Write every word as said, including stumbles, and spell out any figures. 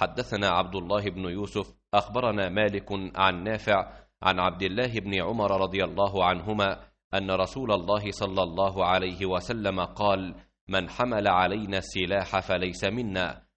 حدثنا عبد الله بن يوسف أخبرنا مالك عن نافع عن عبد الله بن عمر رضي الله عنهما أن رسول الله صلى الله عليه وسلم قال: من حمل علينا السلاح فليس منا.